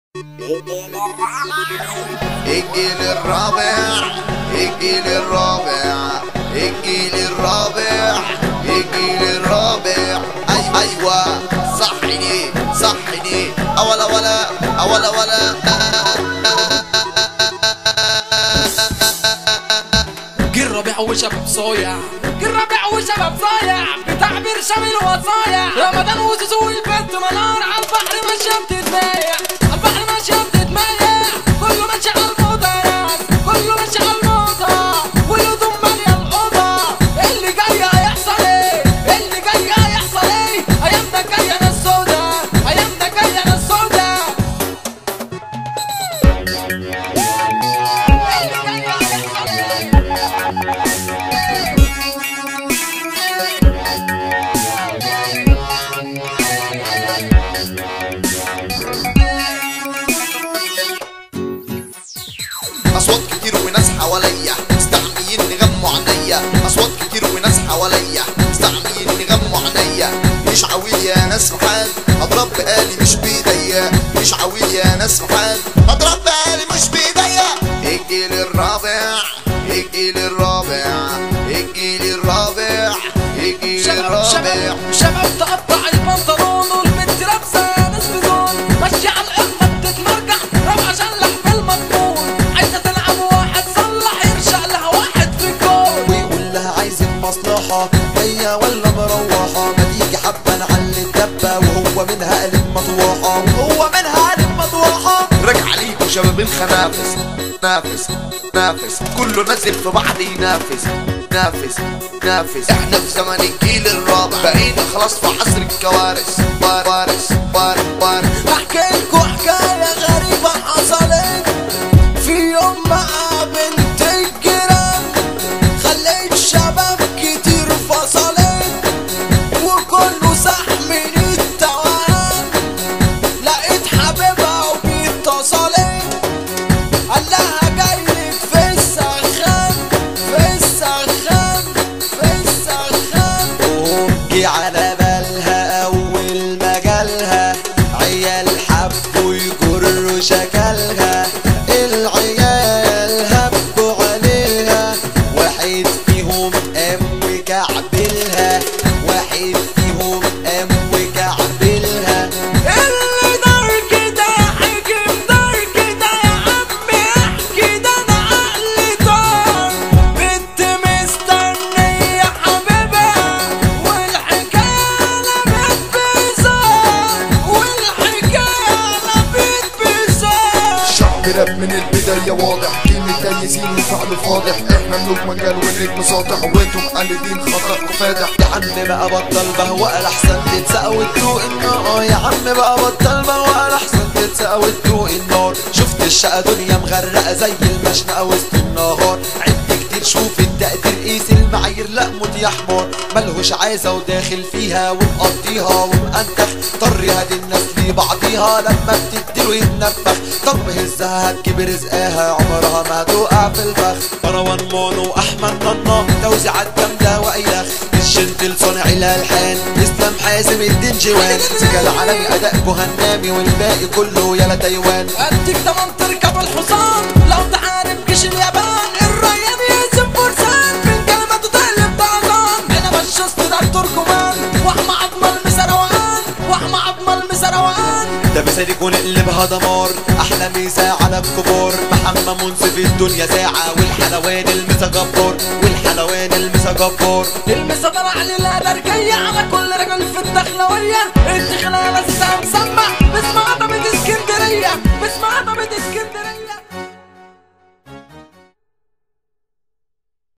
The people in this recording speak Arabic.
الجيل الرابع الجيل الرابع الجيل الرابع الجيل الرابع ايوه صحني صحني اولا ولا جيل رابع وشباب صايع جيل رابع وشباب صايع بتعبير شامل وصايع رمضان وزوزو البنت منار على البحر ماشيه بتتبايع على البحر ماشيه بتتمايع كله ماشي على الموضه يا ناس كله ماشي على الموضه والهدوم ماليه الاوضه اللي جاي هيحصل ايه اللي جاي هيحصل ايه ايامنا جايه ناس سودا ايامنا جايه ناس سودا اصوات كتير وناس حواليا مستعميين نغموا عينيا اصوات كتير وناس حواليا مستعميين نغموا عينيا مش عويل يا ناس محال اضرب بقالي مش بايديا مش عويل يا ناس محال اضرب بقالي مش بايديا الجيل الرابع الجيل الرابع الجيل الرابع الجيل الرابع شباب تقطع البنطلون والبنت لابسه ناس بدون ماشيه على القمه بتتمرجح روح عشان لحم المضمون عايزه تلعب واحد صلح يرشق لها واحد في الجول ويقول لها عايزين مصلحة جاية ولا مروحة ما تيجي حبة نعلي الدبة وهو منها قلب مطوحة وهو منها قلب مطوحة راجع عليكم شباب الخنافس نافس نافس كله نازل في بعض ينافس نافس نافس احنا في زمن الجيل الرابع بقينا خلاص في عصر الكوارث وارث وارث احكي لكم حكاية غريبة حصلت في يوم مع بنت الجيران خليت شباب كتير فصلت وكله صح من التوهان لقيت حبيبها وبيتصلت قال لها جايلك في السخان في السخان في السخان وجي على بالها اول ما جالها عيال حبوا يجروا شكلها العيال هبوا عليها واحد فيهم قام وكعبلها واحد فيهم قام وكعبلها اللي دار كده حكم دار كده يا عمي احكي ده انا عقلي طار بنت مستنية حبيبها والحكاية لمت بزار والحكاية لمت بزار شعب راب من البداية واضح كلمة تيزين وفعل فاضح احنا ملوك مجال والنجم ساطع وانتم مقلدين خطأكم فادح يا عم بقى بطل بهوأ لحسن تتسقى وتدوق النار يا عم بقى بطل بهوأ لحسن تتسقى وتدوق النار شفت الشقة دنيا مغرقة زي المشنقة وسط النهار عد كتير شوف التقدير قيس المعايير لا موت يا حمار ملهوش عايزة وداخل فيها ومقضيها ومأنتخ طر هادي الناس لبعضيها لما بتديله يتنفخ طب هزها هتجيب رزقها عمرها ما هتوقع في الفخ مروان مونو واحمد نانا توزيعات جامدة واياخ الجنتل صانع الالحان اسلام حازم الدين جوان سجل العالمي اداء جهنمي والباقي كله يالا تايوان اديك تمام تركب الحصان لو تعارف جيش اليابان الريان يهزم فرسان من كلماته تقلب طعزان انا بالشست ده التركمان واحمى عظمه المسروقان واحمى عظمه المسروقان ده مثالك ونقلبها دمار احلى ميزة على الكبار محمد منصف الدنيا ساعة والحلوان المسا جبار والحلوان المسا جبار المسا طلع للادرجية على كل رجل في الدخلوية الدخلة لسه مسمع بسمع